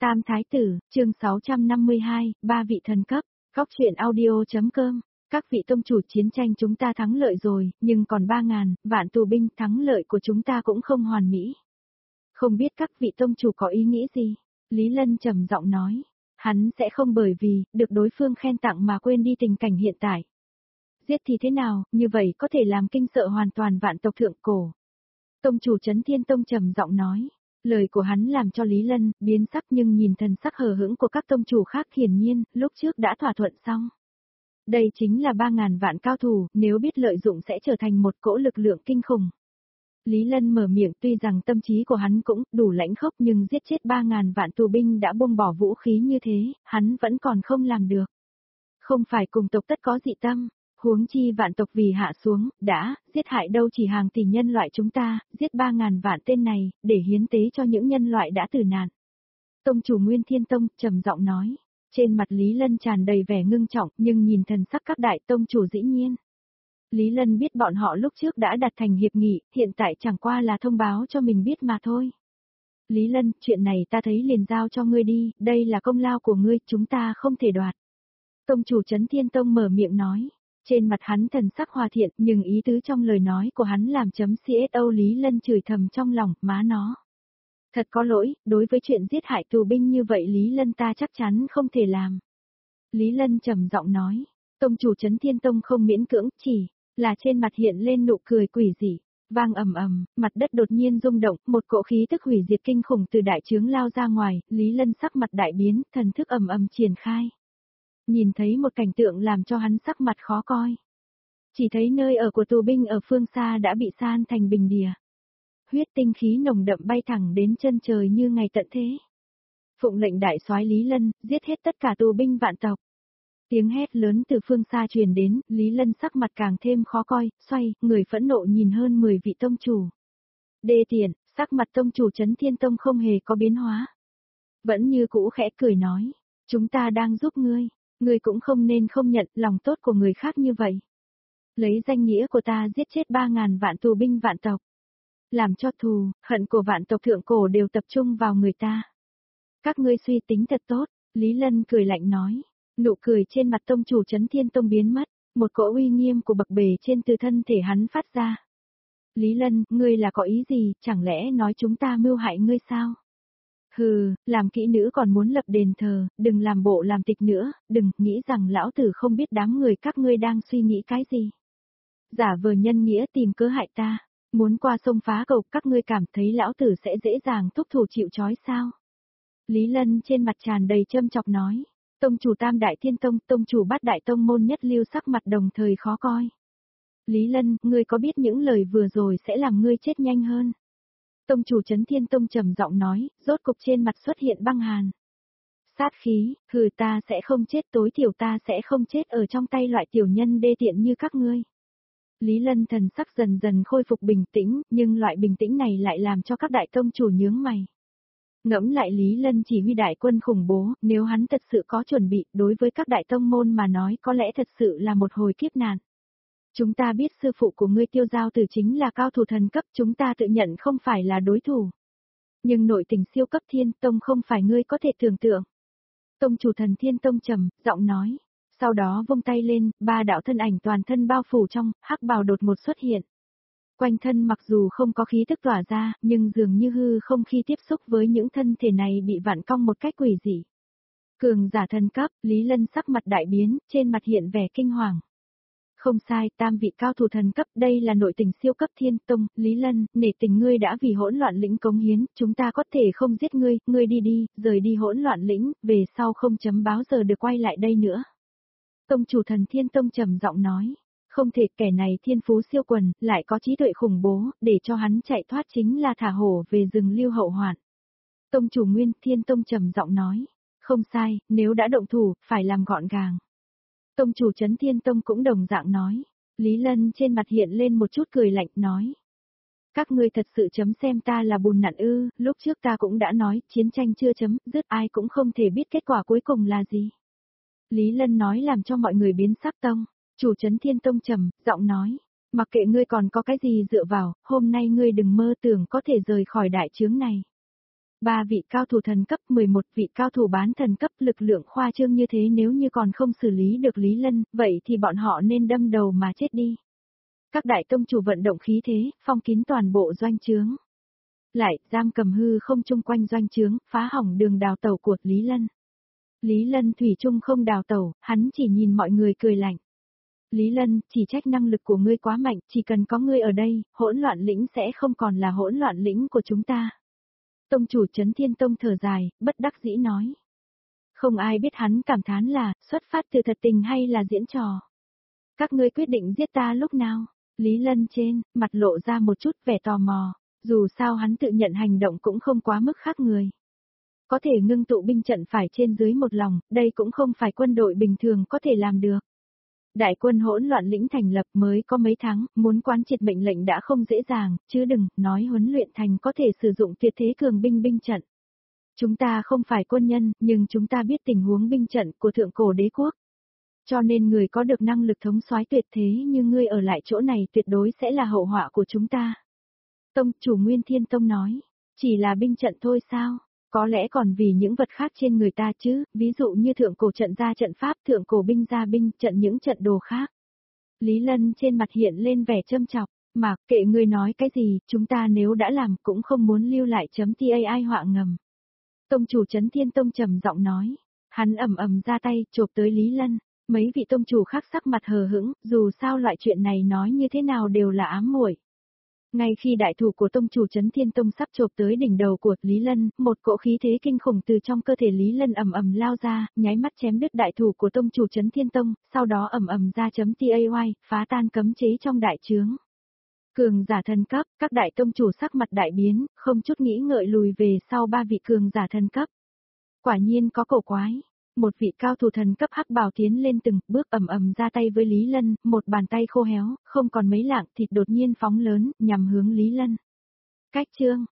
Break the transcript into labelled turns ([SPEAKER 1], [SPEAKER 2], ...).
[SPEAKER 1] Tam Thái Tử, chương 652, ba vị thần cấp, góc truyện audio.com. Các vị tông chủ, chiến tranh chúng ta thắng lợi rồi, nhưng còn 3.000 vạn tù binh, thắng lợi của chúng ta cũng không hoàn mỹ. Không biết các vị tông chủ có ý nghĩ gì? Lý Lân trầm giọng nói, hắn sẽ không bởi vì được đối phương khen tặng mà quên đi tình cảnh hiện tại. Giết thì thế nào, như vậy có thể làm kinh sợ hoàn toàn vạn tộc thượng cổ. Tông chủ Chấn Thiên Tông trầm giọng nói. Lời của hắn làm cho Lý Lân biến sắc, nhưng nhìn thần sắc hờ hững của các tông chủ khác hiển nhiên, lúc trước đã thỏa thuận xong. Đây chính là 3.000 vạn cao thủ, nếu biết lợi dụng sẽ trở thành một cỗ lực lượng kinh khủng. Lý Lân mở miệng, tuy rằng tâm trí của hắn cũng đủ lãnh khốc, nhưng giết chết 3.000 vạn tù binh đã buông bỏ vũ khí như thế, hắn vẫn còn không làm được. Không phải cùng tộc tất có dị tâm. Huống chi vạn tộc vì hạ xuống, đã, giết hại đâu chỉ hàng tỷ nhân loại chúng ta, giết 3.000 vạn tên này, để hiến tế cho những nhân loại đã tử nạn. Tông chủ Nguyên Thiên Tông, trầm giọng nói, trên mặt Lý Lân tràn đầy vẻ ngưng trọng, nhưng nhìn thần sắc các đại tông chủ dĩ nhiên. Lý Lân biết bọn họ lúc trước đã đặt thành hiệp nghị, hiện tại chẳng qua là thông báo cho mình biết mà thôi. Lý Lân, chuyện này ta thấy liền giao cho ngươi đi, đây là công lao của ngươi, chúng ta không thể đoạt. Tông chủ Chấn Thiên Tông mở miệng nói. Trên mặt hắn thần sắc hòa thiện, nhưng ý tứ trong lời nói của hắn làm CSO Lý Lân chửi thầm trong lòng, má nó. Thật có lỗi, đối với chuyện giết hại tù binh như vậy Lý Lân ta chắc chắn không thể làm. Lý Lân trầm giọng nói, tông chủ Chấn Thiên Tông không miễn cưỡng, chỉ là trên mặt hiện lên nụ cười quỷ dị, vang ầm ầm, mặt đất đột nhiên rung động, một cỗ khí tức hủy diệt kinh khủng từ đại trướng lao ra ngoài, Lý Lân sắc mặt đại biến, thần thức ầm ầm triển khai. Nhìn thấy một cảnh tượng làm cho hắn sắc mặt khó coi. Chỉ thấy nơi ở của tù binh ở phương xa đã bị san thành bình đìa. Huyết tinh khí nồng đậm bay thẳng đến chân trời như ngày tận thế. Phụng lệnh đại soái Lý Lân, giết hết tất cả tù binh vạn tộc. Tiếng hét lớn từ phương xa truyền đến, Lý Lân sắc mặt càng thêm khó coi, xoay, người phẫn nộ nhìn hơn 10 vị tông chủ. Đê tiện, sắc mặt tông chủ Chấn Thiên Tông không hề có biến hóa. Vẫn như cũ khẽ cười nói, chúng ta đang giúp ngươi. Ngươi cũng không nên không nhận lòng tốt của người khác như vậy. Lấy danh nghĩa của ta giết chết 3.000 vạn tù binh vạn tộc. Làm cho thù, hận của vạn tộc thượng cổ đều tập trung vào người ta. Các ngươi suy tính thật tốt, Lý Lân cười lạnh nói. Nụ cười trên mặt tông chủ Chấn Thiên Tông biến mất, một cỗ uy nghiêm của bậc bề trên từ thân thể hắn phát ra. Lý Lân, ngươi là có ý gì, chẳng lẽ nói chúng ta mưu hại ngươi sao? Hừ, làm kỹ nữ còn muốn lập đền thờ, đừng làm bộ làm tịch nữa, đừng nghĩ rằng lão tử không biết đám người các ngươi đang suy nghĩ cái gì. Giả vờ nhân nghĩa tìm cớ hại ta, muốn qua sông phá cầu, các ngươi cảm thấy lão tử sẽ dễ dàng thúc thủ chịu trói sao? Lý Lân trên mặt tràn đầy châm chọc nói, tông chủ Tam Đại Thiên Tông, tông chủ Bát Đại Tông môn nhất lưu sắc mặt đồng thời khó coi. Lý Lân, ngươi có biết những lời vừa rồi sẽ làm ngươi chết nhanh hơn? Tông chủ Chấn Thiên Tông trầm giọng nói, rốt cục trên mặt xuất hiện băng hàn. Sát khí, ta sẽ không chết, tối thiểu ta sẽ không chết ở trong tay loại tiểu nhân đê tiện như các ngươi. Lý Lân thần sắc dần dần khôi phục bình tĩnh, nhưng loại bình tĩnh này lại làm cho các đại tông chủ nhướng mày. Ngẫm lại Lý Lân chỉ huy đại quân khủng bố, nếu hắn thật sự có chuẩn bị, đối với các đại tông môn mà nói có lẽ thật sự là một hồi kiếp nạn. Chúng ta biết sư phụ của ngươi Tiêu Giao Tử chính là cao thủ thần cấp, chúng ta tự nhận không phải là đối thủ. Nhưng nội tình siêu cấp Thiên Tông không phải ngươi có thể tưởng tượng. Tông chủ Thần Thiên Tông trầm giọng nói, sau đó vung tay lên, ba đạo thân ảnh toàn thân bao phủ trong, hắc bào đột ngột xuất hiện. Quanh thân mặc dù không có khí tức tỏa ra, nhưng dường như hư không khi tiếp xúc với những thân thể này bị vặn cong một cách quỷ dị. Cường giả thần cấp, Lý Lân sắc mặt đại biến, trên mặt hiện vẻ kinh hoàng. Không sai, tam vị cao thủ thần cấp, đây là nội tình siêu cấp Thiên Tông, Lý Lân, nể tình ngươi đã vì hỗn loạn lĩnh cống hiến, chúng ta có thể không giết ngươi, ngươi đi đi, rời đi hỗn loạn lĩnh, về sau không chấm báo giờ được quay lại đây nữa. Tông chủ Thần Thiên Tông trầm giọng nói, không thể, kẻ này thiên phú siêu quần, lại có trí tuệ khủng bố, để cho hắn chạy thoát chính là thả hổ về rừng lưu hậu hoạn. Tông chủ Nguyên Thiên Tông trầm giọng nói, không sai, nếu đã động thủ, phải làm gọn gàng. Tông chủ Chấn Thiên Tông cũng đồng dạng nói. Lý Lân trên mặt hiện lên một chút cười lạnh, nói. Các ngươi thật sự chấm xem ta là bùn nặn ư, lúc trước ta cũng đã nói, chiến tranh chưa chấm, dứt ai cũng không thể biết kết quả cuối cùng là gì. Lý Lân nói làm cho mọi người biến sắc. Tông chủ Chấn Thiên Tông trầm giọng nói. Mặc kệ ngươi còn có cái gì dựa vào, hôm nay ngươi đừng mơ tưởng có thể rời khỏi đại trướng này. 3 vị cao thủ thần cấp, 11 vị cao thủ bán thần cấp, lực lượng khoa trương như thế nếu như còn không xử lý được Lý Lân, vậy thì bọn họ nên đâm đầu mà chết đi. Các đại tông chủ vận động khí thế, phong kín toàn bộ doanh trướng. Lại, giam cầm hư không chung quanh doanh trướng, phá hỏng đường đào tẩu của Lý Lân. Lý Lân thủy chung không đào tẩu, hắn chỉ nhìn mọi người cười lạnh. Lý Lân, chỉ trách năng lực của ngươi quá mạnh, chỉ cần có ngươi ở đây, hỗn loạn lĩnh sẽ không còn là hỗn loạn lĩnh của chúng ta. Tông chủ Trấn Thiên Tông thở dài, bất đắc dĩ nói. Không ai biết hắn cảm thán là, xuất phát từ thật tình hay là diễn trò. Các ngươi quyết định giết ta lúc nào? Lý Lân trên, mặt lộ ra một chút vẻ tò mò, dù sao hắn tự nhận hành động cũng không quá mức khác người. Có thể ngưng tụ binh trận phải trên dưới một lòng, đây cũng không phải quân đội bình thường có thể làm được. Đại quân hỗn loạn lĩnh thành lập mới có mấy tháng, muốn quán triệt mệnh lệnh đã không dễ dàng, chứ đừng nói huấn luyện thành có thể sử dụng tuyệt thế cường binh trận. Chúng ta không phải quân nhân, nhưng chúng ta biết tình huống binh trận của thượng cổ đế quốc. Cho nên người có được năng lực thống soái tuyệt thế như ngươi ở lại chỗ này tuyệt đối sẽ là hậu họa của chúng ta. Tông chủ Nguyên Thiên Tông nói, chỉ là binh trận thôi sao? Có lẽ còn vì những vật khác trên người ta chứ, ví dụ như thượng cổ trận ra trận pháp, thượng cổ binh ra binh, trận những trận đồ khác. Lý Lân trên mặt hiện lên vẻ châm chọc, mà kệ ngươi nói cái gì, chúng ta nếu đã làm cũng không muốn lưu lại .tai họa ngầm. Tông chủ Trấn Thiên Tông trầm giọng nói, hắn ầm ra tay, chộp tới Lý Lân, mấy vị tông chủ khác sắc mặt hờ hững, dù sao loại chuyện này nói như thế nào đều là ám muội. Ngay khi đại thủ của tông chủ Trấn Thiên Tông sắp chộp tới đỉnh đầu của Lý Lân, một cỗ khí thế kinh khủng từ trong cơ thể Lý Lân ầm lao ra, nháy mắt chém đứt đại thủ của tông chủ Trấn Thiên Tông, sau đó ầm ra .tay, phá tan cấm chế trong đại trướng. Cường giả thần cấp, các đại tông chủ sắc mặt đại biến, không chút nghĩ ngợi lùi về sau 3 vị cường giả thần cấp. Quả nhiên có cổ quái. Một vị cao thủ thần cấp hắc bào tiến lên từng bước ầm ra tay với Lý Lân, một bàn tay khô héo, không còn mấy lạng thịt đột nhiên phóng lớn, nhằm hướng Lý Lân. Cách chương